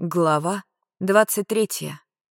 Глава 23.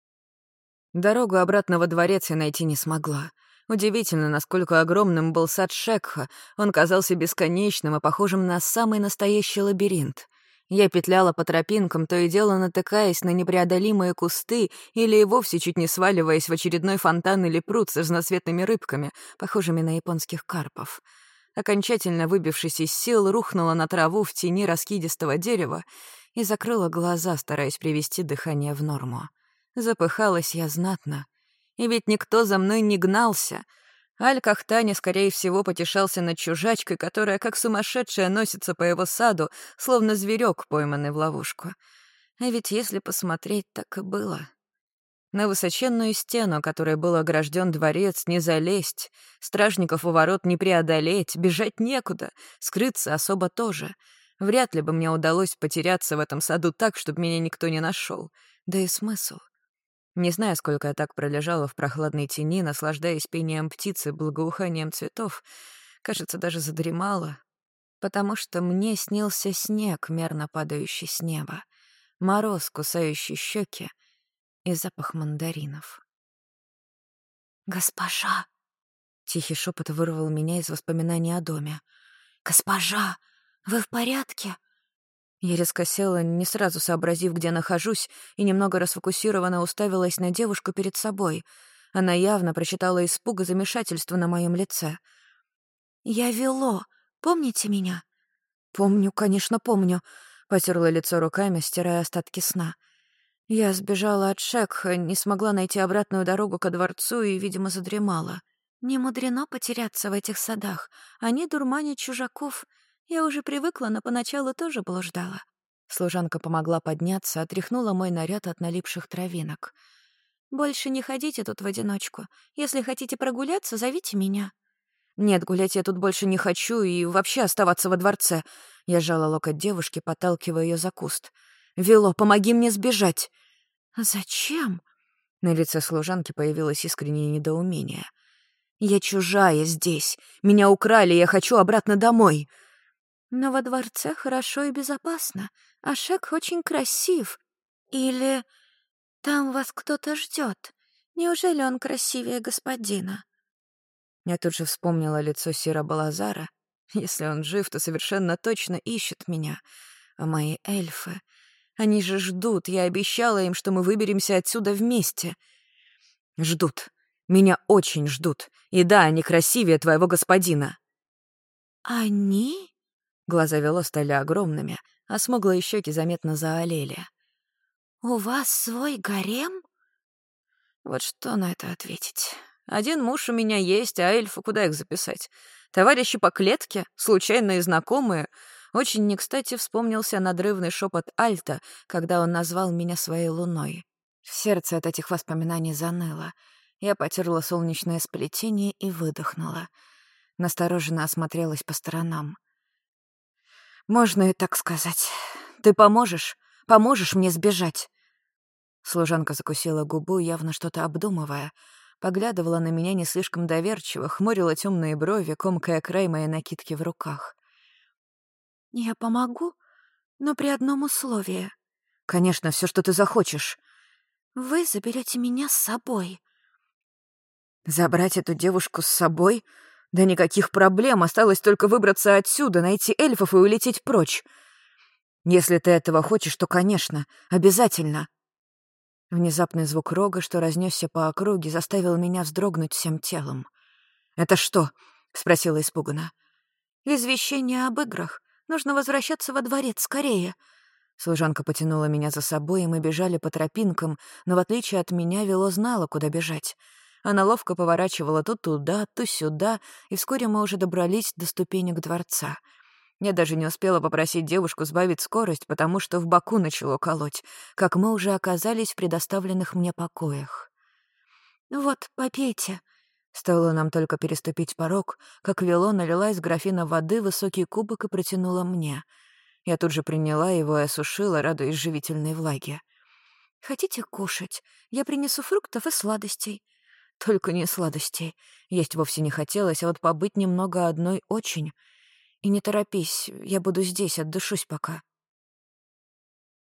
Дорогу обратно во дворец я найти не смогла. Удивительно, насколько огромным был сад Шекха. Он казался бесконечным и похожим на самый настоящий лабиринт. Я петляла по тропинкам, то и дело натыкаясь на непреодолимые кусты или и вовсе чуть не сваливаясь в очередной фонтан или пруд с разноцветными рыбками, похожими на японских карпов. Окончательно выбившись из сил, рухнула на траву в тени раскидистого дерева и закрыла глаза, стараясь привести дыхание в норму. Запыхалась я знатно. И ведь никто за мной не гнался. Аль-Кахтани, скорее всего, потешался над чужачкой, которая как сумасшедшая носится по его саду, словно зверек, пойманный в ловушку. А ведь если посмотреть, так и было. На высоченную стену, которой был огражден дворец, не залезть, стражников у ворот не преодолеть, бежать некуда, скрыться особо тоже. Вряд ли бы мне удалось потеряться в этом саду так, чтобы меня никто не нашел. Да и смысл. Не знаю, сколько я так пролежала в прохладной тени, наслаждаясь пением птиц и благоуханием цветов. Кажется, даже задремала, потому что мне снился снег, мерно падающий с неба, мороз, кусающий щеки, и запах мандаринов. «Госпожа!» — тихий шепот вырвал меня из воспоминаний о доме. «Госпожа, вы в порядке?» Я резко села, не сразу сообразив, где нахожусь, и немного расфокусированно уставилась на девушку перед собой. Она явно прочитала испуг и замешательство на моем лице. «Я Вело. Помните меня?» «Помню, конечно, помню», — потерла лицо руками, стирая остатки сна. Я сбежала от Шекха, не смогла найти обратную дорогу ко дворцу и, видимо, задремала. Не мудрено потеряться в этих садах. Они дурманят чужаков. Я уже привыкла, но поначалу тоже блуждала. Служанка помогла подняться, отряхнула мой наряд от налипших травинок. «Больше не ходите тут в одиночку. Если хотите прогуляться, зовите меня». «Нет, гулять я тут больше не хочу и вообще оставаться во дворце». Я сжала локоть девушки, подталкивая ее за куст. «Вело, помоги мне сбежать!» «Зачем?» На лице служанки появилось искреннее недоумение. «Я чужая здесь. Меня украли, я хочу обратно домой». «Но во дворце хорошо и безопасно, а Шекх очень красив. Или там вас кто-то ждет. Неужели он красивее господина?» Я тут же вспомнила лицо Сира Балазара. Если он жив, то совершенно точно ищет меня. А мои эльфы... Они же ждут, я обещала им, что мы выберемся отсюда вместе. Ждут. Меня очень ждут. И да, они красивее твоего господина. «Они?» Глаза Вело стали огромными, а смуглые щеки заметно заолели. «У вас свой гарем?» Вот что на это ответить. Один муж у меня есть, а эльфы куда их записать? Товарищи по клетке, случайные знакомые. Очень не кстати вспомнился надрывный шепот Альта, когда он назвал меня своей луной. В сердце от этих воспоминаний заныло. Я потерла солнечное сплетение и выдохнула. Настороженно осмотрелась по сторонам. «Можно и так сказать. Ты поможешь? Поможешь мне сбежать?» Служанка закусила губу, явно что-то обдумывая, поглядывала на меня не слишком доверчиво, хмурила темные брови, комкая край моей накидки в руках. «Я помогу, но при одном условии». «Конечно, все, что ты захочешь». «Вы заберете меня с собой». «Забрать эту девушку с собой? Да никаких проблем, осталось только выбраться отсюда, найти эльфов и улететь прочь. Если ты этого хочешь, то, конечно, обязательно». Внезапный звук рога, что разнесся по округе, заставил меня вздрогнуть всем телом. «Это что?» — спросила испуганно. «Извещение об играх. Нужно возвращаться во дворец скорее». Служанка потянула меня за собой, и мы бежали по тропинкам, но в отличие от меня Вело знала, куда бежать. Она ловко поворачивала то туда, то сюда, и вскоре мы уже добрались до ступенек дворца. Я даже не успела попросить девушку сбавить скорость, потому что в боку начало колоть, как мы уже оказались в предоставленных мне покоях. «Вот, попейте». Стоило нам только переступить порог, как Вело налила из графина воды высокий кубок и протянула мне. Я тут же приняла его и осушила, радуясь живительной влаге. «Хотите кушать? Я принесу фруктов и сладостей». Только не сладостей. Есть вовсе не хотелось, а вот побыть немного одной очень. И не торопись, я буду здесь, отдышусь пока.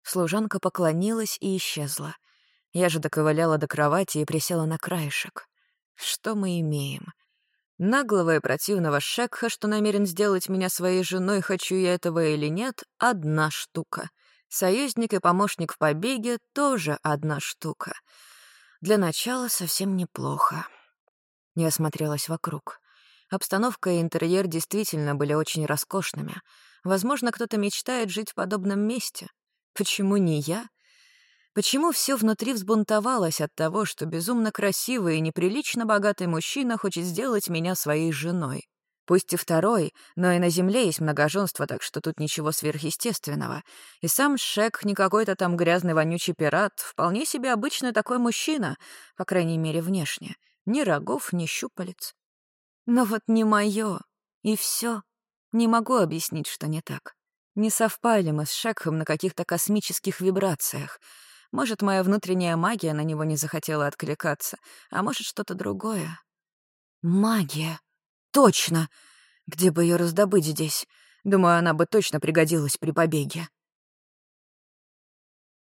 Служанка поклонилась и исчезла. Я же доковыляла до кровати и присела на краешек. Что мы имеем? Наглого и противного Шекха, что намерен сделать меня своей женой, хочу я этого или нет, одна штука. Союзник и помощник в побеге — тоже одна штука. Для начала совсем неплохо. Я осмотрелась вокруг. Обстановка и интерьер действительно были очень роскошными. Возможно, кто-то мечтает жить в подобном месте. Почему не я? Почему все внутри взбунтовалось от того, что безумно красивый и неприлично богатый мужчина хочет сделать меня своей женой? Пусть и второй, но и на земле есть многоженство, так что тут ничего сверхъестественного. И сам Шек не какой-то там грязный вонючий пират, вполне себе обычный такой мужчина, по крайней мере, внешне. Ни рогов, ни щупалец. Но вот не моё. И все. Не могу объяснить, что не так. Не совпали мы с Шекхом на каких-то космических вибрациях. Может, моя внутренняя магия на него не захотела откликаться, а может, что-то другое. Магия. Точно! Где бы ее раздобыть здесь? Думаю, она бы точно пригодилась при побеге.